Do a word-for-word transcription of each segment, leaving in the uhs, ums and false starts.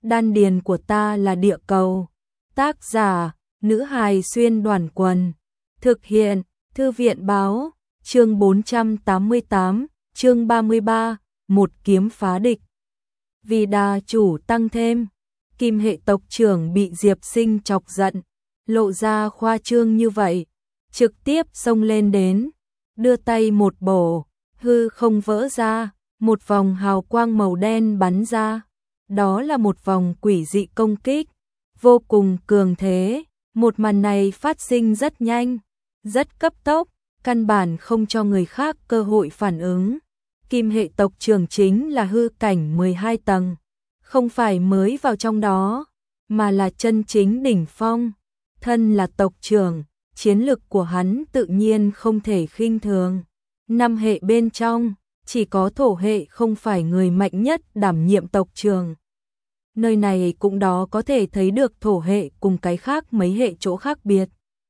đan điền của ta là địa cầu. Tác giả, nữ hài xuyên đoàn quần. Thực hiện, thư viện báo, chương bốn trăm tám mươi tám, chương ba mươi ba, một kiếm phá địch. Vì đà chủ tăng thêm, Kim hệ tộc trưởng bị Diệp Sinh chọc giận, lộ ra khoa trương như vậy, trực tiếp xông lên đến, đưa tay một bổ, hư không vỡ ra, một vòng hào quang màu đen bắn ra. Đó là một vòng quỷ dị công kích, vô cùng cường thế. Một màn này phát sinh rất nhanh, rất cấp tốc, căn bản không cho người khác cơ hội phản ứng. Kim hệ tộc trưởng chính là hư cảnh mười hai tầng, không phải mới vào trong đó, mà là chân chính đỉnh phong. Thân là tộc trưởng, chiến lực của hắn tự nhiên không thể khinh thường. Năm hệ bên trong, chỉ có thổ hệ không phải người mạnh nhất đảm nhiệm tộc trưởng. Nơi này cũng đó có thể thấy được thổ hệ cùng cái khác mấy hệ chỗ khác biệt.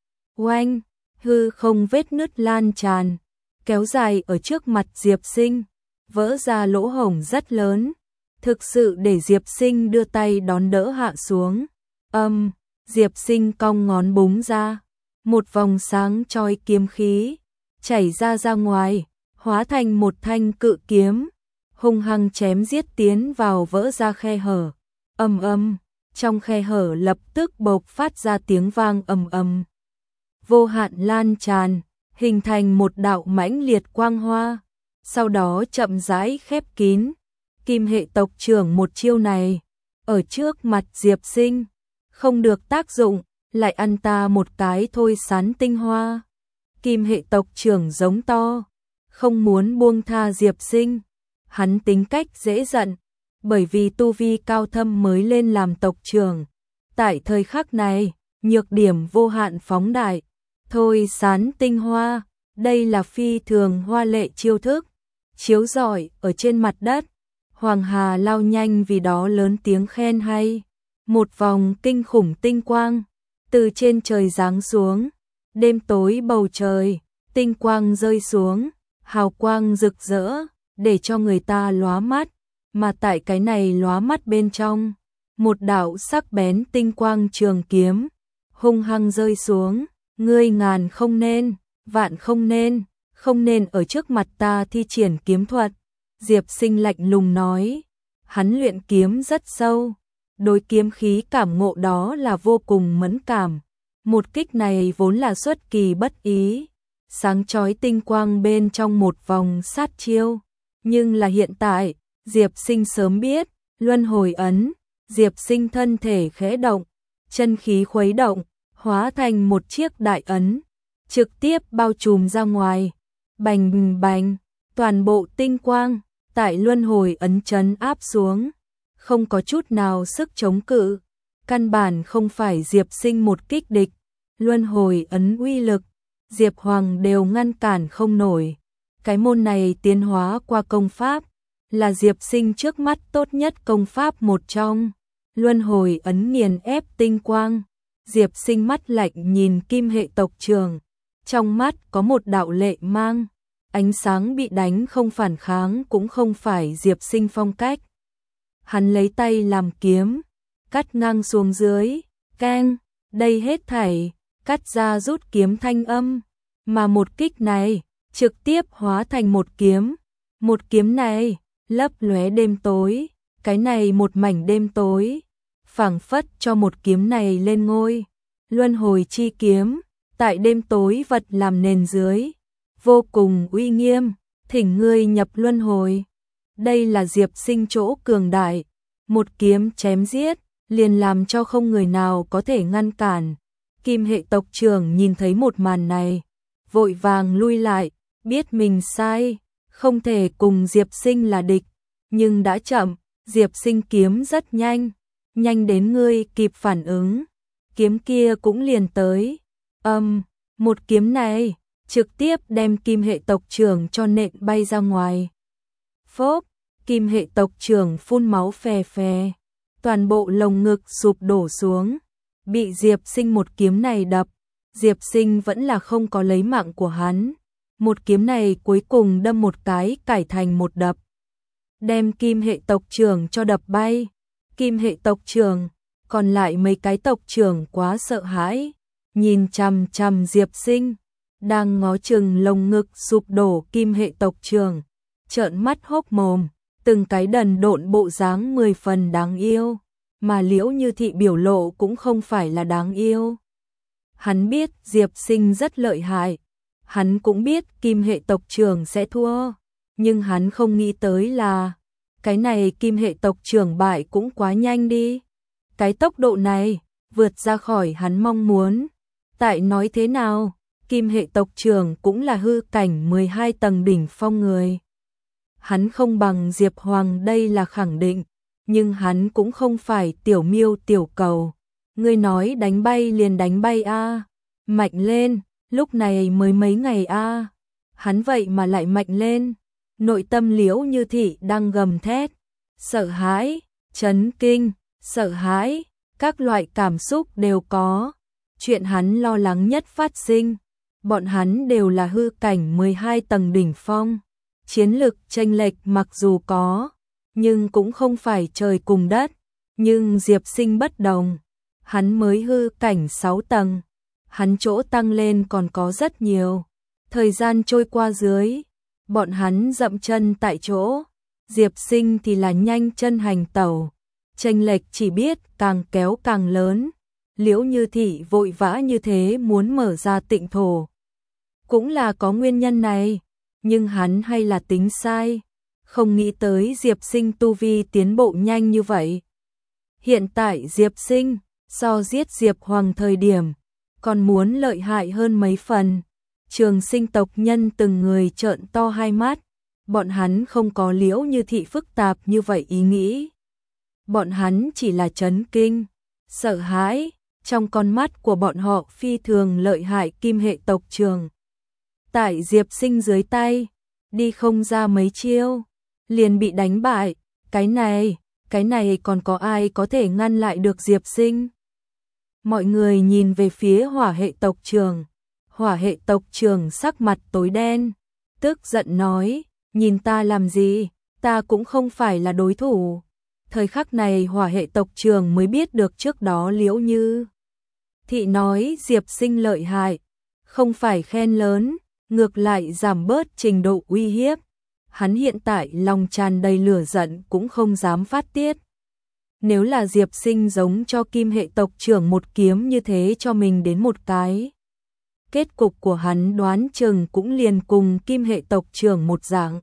Oanh, hư không vết nứt lan tràn, kéo dài ở trước mặt Diệp Sinh, vỡ ra lỗ hổng rất lớn, thực sự để Diệp Sinh đưa tay đón đỡ hạ xuống. Âm, um, Diệp Sinh cong ngón búng ra, một vòng sáng chói kiếm khí chảy ra ra ngoài, hóa thành một thanh cự kiếm, hung hăng chém giết tiến vào vỡ ra khe hở. Ầm ầm, trong khe hở lập tức bộc phát ra tiếng vang ầm ầm. Vô hạn lan tràn, hình thành một đạo mãnh liệt quang hoa, sau đó chậm rãi khép kín. Kim hệ tộc trưởng một chiêu này, ở trước mặt Diệp Sinh, không được tác dụng, lại ăn ta một cái thôi sán tinh hoa. Kim hệ tộc trưởng giống to, không muốn buông tha Diệp Sinh. Hắn tính cách dễ giận, bởi vì tu vi cao thâm mới lên làm tộc trưởng. Tại thời khắc này, nhược điểm vô hạn phóng đại, thôi sán tinh hoa, đây là phi thường hoa lệ chiêu thức, chiếu rọi ở trên mặt đất. Hoàng Hà lao nhanh vì đó lớn tiếng khen hay. Một vòng kinh khủng tinh quang từ trên trời giáng xuống, đêm tối bầu trời, tinh quang rơi xuống, hào quang rực rỡ, để cho người ta lóa mắt. Mà tại cái này lóa mắt bên trong, một đạo sắc bén tinh quang trường kiếm hung hăng rơi xuống. Ngươi ngàn không nên, vạn không nên, không nên ở trước mặt ta thi triển kiếm thuật. Diệp Sinh lạnh lùng nói, hắn luyện kiếm rất sâu, đối kiếm khí cảm ngộ đó là vô cùng mẫn cảm. Một kích này vốn là xuất kỳ bất ý, sáng chói tinh quang bên trong một vòng sát chiêu. Nhưng là hiện tại, Diệp Sinh sớm biết, luân hồi ấn. Diệp Sinh thân thể khẽ động, chân khí khuấy động, hóa thành một chiếc đại ấn, trực tiếp bao trùm ra ngoài. Bành bành, toàn bộ tinh quang tại luân hồi ấn trấn áp xuống, không có chút nào sức chống cự, căn bản không phải Diệp Sinh một kích địch. Luân hồi ấn uy lực, Diệp Hoàng đều ngăn cản không nổi. Cái môn này tiến hóa qua công pháp, là Diệp Sinh trước mắt tốt nhất công pháp một trong. Luân hồi ấn nghiền ép tinh quang. Diệp Sinh mắt lạnh nhìn Kim hệ tộc trưởng, trong mắt có một đạo lệ mang. Ánh sáng bị đánh không phản kháng cũng không phải Diệp Sinh phong cách. Hắn lấy tay làm kiếm, cắt ngang xuống dưới, keng, đây hết thảy, cắt ra rút kiếm thanh âm. Mà một kích này, trực tiếp hóa thành một kiếm. Một kiếm này, lấp lóe đêm tối, cái này một mảnh đêm tối, phảng phất cho một kiếm này lên ngôi. Luân hồi chi kiếm, tại đêm tối vật làm nền dưới, vô cùng uy nghiêm, thỉnh ngươi nhập luân hồi. Đây là Diệp Sinh chỗ cường đại, một kiếm chém giết, liền làm cho không người nào có thể ngăn cản. Kim hệ tộc trưởng nhìn thấy một màn này, vội vàng lui lại, biết mình sai, không thể cùng Diệp Sinh là địch, nhưng đã chậm. Diệp Sinh kiếm rất nhanh, nhanh đến ngươi kịp phản ứng, kiếm kia cũng liền tới. Âm, um, một kiếm này trực tiếp đem Kim hệ tộc trưởng cho nện bay ra ngoài. Phốp, Kim hệ tộc trưởng phun máu phè phè, toàn bộ lồng ngực sụp đổ xuống, bị Diệp Sinh một kiếm này đập. Diệp Sinh vẫn là không có lấy mạng của hắn. Một kiếm này cuối cùng đâm một cái cải thành một đập, đem Kim hệ tộc trưởng cho đập bay. Kim hệ tộc trưởng, còn lại mấy cái tộc trưởng quá sợ hãi, nhìn chằm chằm Diệp Sinh, đang ngó chừng lồng ngực sụp đổ Kim hệ tộc trưởng, trợn mắt hốc mồm, từng cái đần độn bộ dáng mười phần đáng yêu, mà Liễu Như Thị biểu lộ cũng không phải là đáng yêu. Hắn biết Diệp Sinh rất lợi hại, hắn cũng biết Kim hệ tộc trưởng sẽ thua, nhưng hắn không nghĩ tới là cái này Kim hệ tộc trưởng bại cũng quá nhanh đi. Cái tốc độ này vượt ra khỏi hắn mong muốn. Tại nói thế nào, Kim hệ tộc trưởng cũng là hư cảnh mười hai tầng đỉnh phong người. Hắn không bằng Diệp Hoàng đây là khẳng định, nhưng hắn cũng không phải tiểu miêu tiểu cầu. Ngươi nói đánh bay liền đánh bay a, mạnh lên, lúc này mới mấy ngày a. Hắn vậy mà lại mạnh lên. Nội tâm Liễu Như Thị đang gầm thét, sợ hãi, chấn kinh, sợ hãi, các loại cảm xúc đều có. Chuyện hắn lo lắng nhất phát sinh, bọn hắn đều là hư cảnh mười hai tầng đỉnh phong, chiến lực chênh lệch mặc dù có, nhưng cũng không phải trời cùng đất, nhưng Diệp Sinh bất đồng, hắn mới hư cảnh sáu tầng, hắn chỗ tăng lên còn có rất nhiều. Thời gian trôi qua dưới, bọn hắn dậm chân tại chỗ, Diệp Sinh thì là nhanh chân hành tẩu, chênh lệch chỉ biết càng kéo càng lớn. Liễu Như Thị vội vã như thế muốn mở ra tịnh thổ, cũng là có nguyên nhân này, nhưng hắn hay là tính sai, không nghĩ tới Diệp Sinh tu vi tiến bộ nhanh như vậy. Hiện tại Diệp Sinh so giết Diệp Hoàng thời điểm còn muốn lợi hại hơn mấy phần. Trường Sinh tộc nhân từng người trợn to hai mắt, bọn hắn không có Liễu Như Thị phức tạp như vậy ý nghĩ. Bọn hắn chỉ là chấn kinh, sợ hãi, trong con mắt của bọn họ phi thường lợi hại Kim hệ tộc trưởng. Tại Diệp Sinh dưới tay, đi không ra mấy chiêu, liền bị đánh bại, cái này, cái này còn có ai có thể ngăn lại được Diệp Sinh? Mọi người nhìn về phía Hỏa hệ tộc trưởng. Hỏa hệ tộc trưởng sắc mặt tối đen, tức giận nói, nhìn ta làm gì, ta cũng không phải là đối thủ. Thời khắc này Hỏa hệ tộc trưởng mới biết được trước đó Liễu Như Thị nói Diệp Sinh lợi hại, không phải khen lớn, ngược lại giảm bớt trình độ uy hiếp. Hắn hiện tại lòng tràn đầy lửa giận cũng không dám phát tiết. Nếu là Diệp Sinh giống cho Kim hệ tộc trưởng một kiếm như thế cho mình đến một cái, kết cục của hắn đoán chừng cũng liền cùng Kim hệ tộc trưởng một dạng.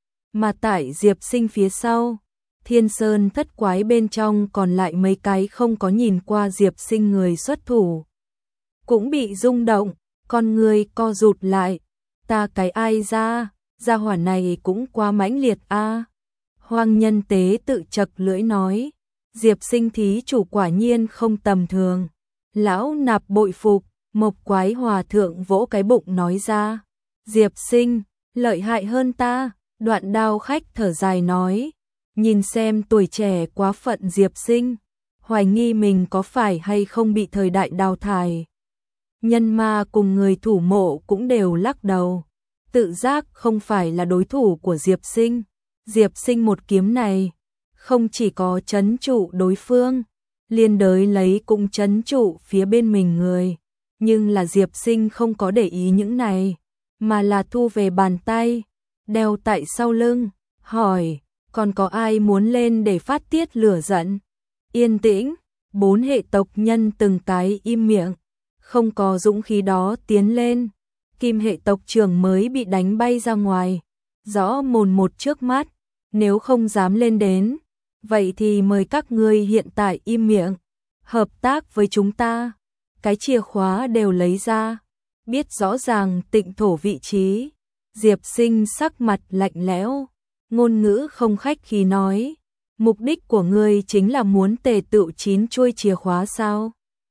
Mà tại Diệp Sinh phía sau, Thiên Sơn thất quái bên trong còn lại mấy cái không có nhìn qua Diệp Sinh người xuất thủ, cũng bị rung động, con người co rụt lại. Ta cái ai ra, gia hỏa này cũng quá mãnh liệt a. Hoang Nhân Tế tự chật lưỡi nói, Diệp Sinh thí chủ quả nhiên không tầm thường. Lão nạp bội phục. Mộc Quái Hòa thượng vỗ cái bụng nói ra, Diệp Sinh lợi hại hơn ta. Đoạn Đao khách thở dài nói, nhìn xem tuổi trẻ quá phận Diệp Sinh, hoài nghi mình có phải hay không bị thời đại đào thải. Nhân ma cùng người thủ mộ cũng đều lắc đầu, tự giác không phải là đối thủ của Diệp Sinh. Diệp Sinh một kiếm này không chỉ có trấn trụ đối phương, liên đới lấy cũng trấn trụ phía bên mình người. Nhưng là Diệp Sinh không có để ý những này, mà là thu về bàn tay, đeo tại sau lưng, hỏi, còn có ai muốn lên để phát tiết lửa giận? Yên tĩnh, bốn hệ tộc nhân từng cái im miệng, không có dũng khí đó tiến lên. Kim hệ tộc trưởng mới bị đánh bay ra ngoài, rõ mồn một trước mắt, nếu không dám lên đến, vậy thì mời các ngươi hiện tại im miệng, hợp tác với chúng ta. Cái chìa khóa đều lấy ra, biết rõ ràng tịnh thổ vị trí. Diệp Sinh sắc mặt lạnh lẽo, ngôn ngữ không khách khí nói, mục đích của ngươi chính là muốn tề tựu chín chuôi chìa khóa sao?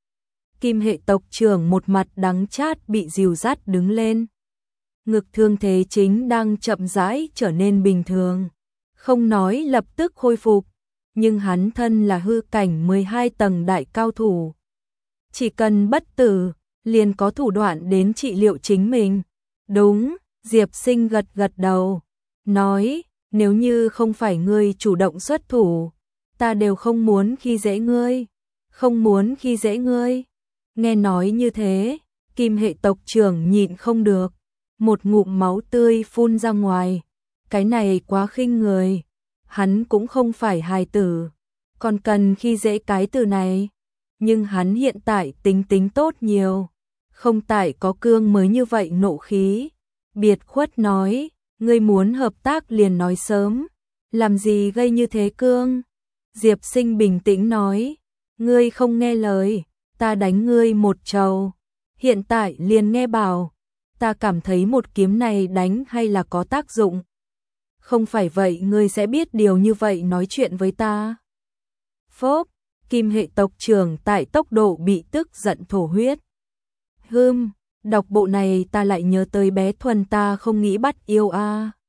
Kim hệ tộc trưởng một mặt đắng chát bị dìu dắt đứng lên. Ngực thương thế chính đang chậm rãi trở nên bình thường, không nói lập tức khôi phục, nhưng hắn thân là hư cảnh mười hai tầng đại cao thủ. Chỉ cần bất tử, liền có thủ đoạn đến trị liệu chính mình. Đúng, Diệp Sinh gật gật đầu, nói, nếu như không phải ngươi chủ động xuất thủ, ta đều không muốn khi dễ ngươi, không muốn khi dễ ngươi. Nghe nói như thế, Kim hệ tộc trưởng nhịn không được, một ngụm máu tươi phun ra ngoài. Cái này quá khinh người, hắn cũng không phải hài tử, còn cần khi dễ cái từ này. Nhưng hắn hiện tại tính tính tốt nhiều, không tại có Cương mới như vậy nộ khí. Biệt khuất nói, ngươi muốn hợp tác liền nói sớm, làm gì gây như thế Cương? Diệp Sinh bình tĩnh nói, ngươi không nghe lời, ta đánh ngươi một trầu. Hiện tại liền nghe bảo, ta cảm thấy một kiếm này đánh hay là có tác dụng. Không phải vậy ngươi sẽ biết điều như vậy nói chuyện với ta. Phốp, Kim hệ tộc trưởng tại tốc độ bị tức giận thổ huyết. Hừm, đọc bộ này ta lại nhớ tới bé Thuần ta không nghĩ bắt yêu a. À.